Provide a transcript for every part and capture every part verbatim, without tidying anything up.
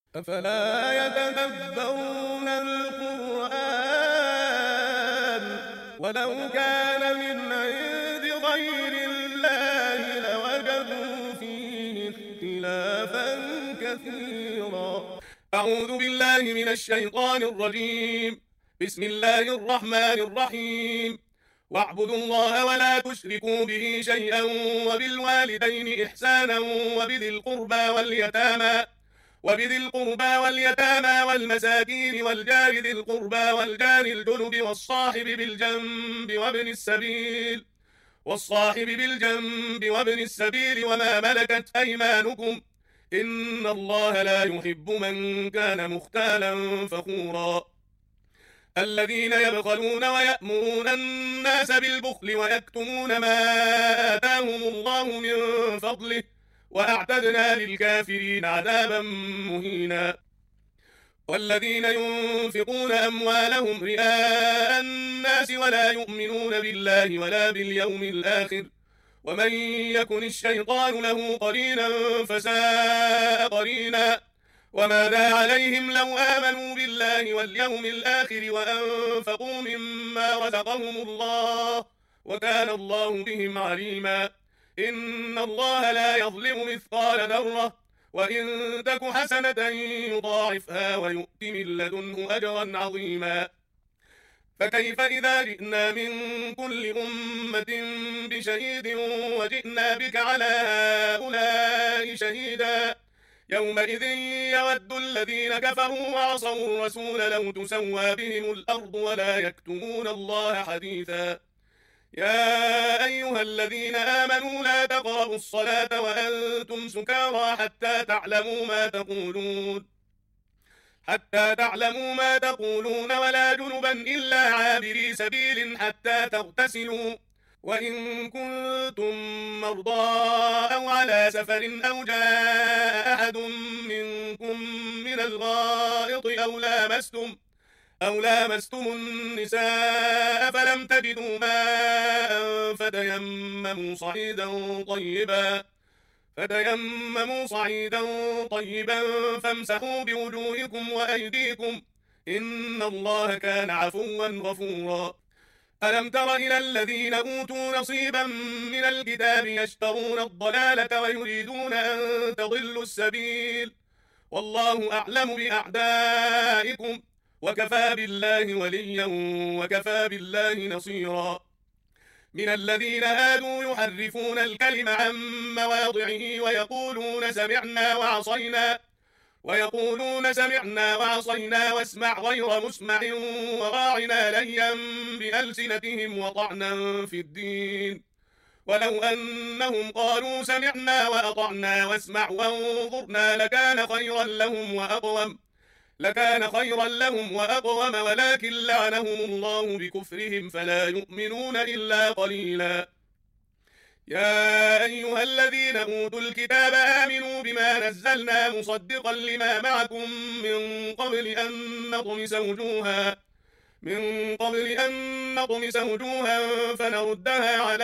أفلا يتدبرون القرآن ولو كان من عند غير الله لوجدوا فيه اختلافا كثيرا. أعوذ بالله من الشيطان الرجيم. بسم الله الرحمن الرحيم. واعبدوا الله ولا تشركوا به شيئا وبالوالدين إحسانا وبذي القربى واليتامى وبذي القربى واليتامى والمساكين والجار ذي القربى والجار الجنب والصاحب بالجنب وابن السبيل والصاحب بالجنب وابن السبيل وما ملكت أيمانكم إن الله لا يحب من كان مختالا فخورا. الذين يبخلون ويأمرون الناس بالبخل ويكتمون ما آتاهم الله من فضله وأعتدنا للكافرين عذابا مهينا. والذين ينفقون أموالهم رئاء الناس ولا يؤمنون بالله ولا باليوم الآخر ومن يكن الشيطان له قرينا فساء قرينا. وماذا عليهم لو آمنوا بالله واليوم الآخر وأنفقوا مما رزقهم الله وكان الله بهم عليما. إن الله لا يظلم مثقال ذرة وإن تك حسنة يضاعفها ويؤت من لدنه أجرا عظيما. فكيف إذا جئنا من كل أمة بشهيد وجئنا بك على هؤلاء شهيدا يومئذ يود الذين كفروا وعصوا الرسول لو تسوى بهم الأرض ولا يكتمون الله حديثا. يا أيها الذين آمنوا لا تقربوا الصلاة وأنتم سكارى حتى تعلموا ما تقولون حتى تعلموا ما تقولون ولا جنبا إلا عابري سبيل حتى تغتسلوا وإن كنتم مرضى أو على سفر أو جاء أحد منكم من الغائط أو لامستم أو لامستم النساء فلم تجدوا ماء فتيمموا صعيدا طيبا فتيمموا صعيدا طيبا فامسحوا بوجوهكم وأيديكم إن الله كان عفوا غفورا. ألم تر إلى الذين أوتوا نصيبا من الكتاب يشترون الضلالة ويريدون أن تضلوا السبيل والله أعلم بأعدائكم وكفى بالله وليا وكفى بالله نصيرا. من الذين هادوا يحرفون الكلم عن مواضعه ويقولون سمعنا وعصينا ويقولون سمعنا وعصينا واسمع غير مسمع وراعنا ليا بألسنتهم وطعنا في الدين ولو أنهم قالوا سمعنا وأطعنا واسمع وانظرنا لكان خيرا لهم وأقوم لكان خيرا لهم وأقوم ولكن لعنهم الله بكفرهم فلا يؤمنون إلا قليلا. يا أيها الذين أوتوا الكتاب آمنوا بما نزلنا مصدقا لما معكم من قبل أن نطمس وجوها من قبل أن نطمس وجوها فنردها على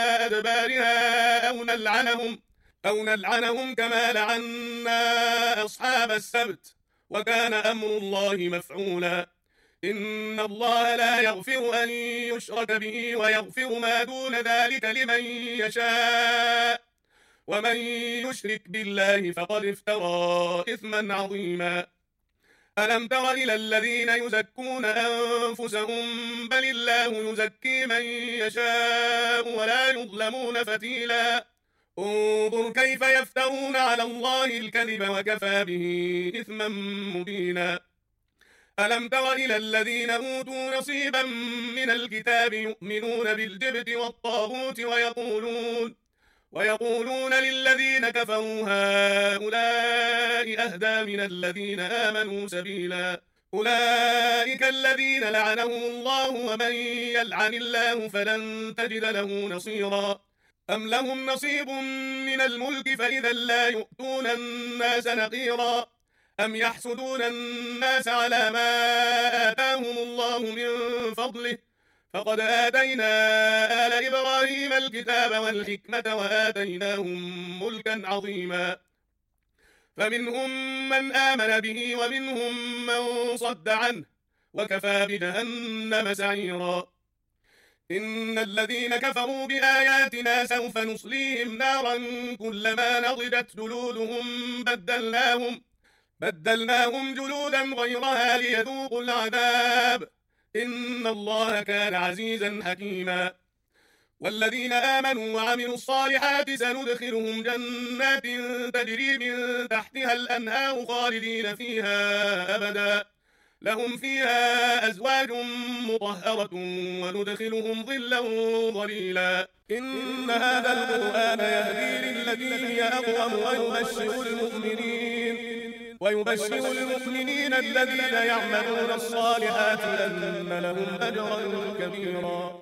أدبارها أو نلعنهم أو نلعنهم كما لعنا أصحاب السبت وكان أمر الله مفعولا. إن الله لا يغفر أن يشرك به ويغفر ما دون ذلك لمن يشاء ومن يشرك بالله فقد افترى إثما عظيما. ألم تر إلى الذين يزكون أنفسهم بل الله يزكي من يشاء ولا يظلمون فتيلا. انظر كيف يفترون على الله الكذب وكفى به إثما مبينا. ألم تر إلى الذين أوتوا نصيبا من الكتاب يؤمنون بالجبت والطاغوت ويقولون ويقولون للذين كفروا هؤلاء أهدى من الذين آمنوا سبيلا. أولئك الذين لعنهم الله ومن يلعن الله فلن تجد له نصيرا. أم لهم نصيب من الملك فإذا لا يؤتون الناس نقيرا. أم يحسدون الناس على ما آتاهم الله من فضله فقد آتينا آل إبراهيم الكتاب والحكمة وآتيناهم ملكا عظيما. فمنهم من آمن به ومنهم من صد عنه وكفى بجهنم سعيرا. إن الذين كفروا بآياتنا سوف نصليهم نارا كلما نضجت جلودهم بدلناهم, بدلناهم جلودا غيرها ليذوقوا العذاب إن الله كان عزيزا حكيما. والذين آمنوا وعملوا الصالحات سندخلهم جنات تجري من تحتها الأنهار خالدين فيها أبدا لهم فيها أزواج مطهرة وندخلهم ظلا ظليلا. إن هذا القرآن يهدي للتي هي أقوم ويبشر المؤمنين ويبشر المؤمنين الذين يعملون الصالحات أن لهم أجرا كبيرا.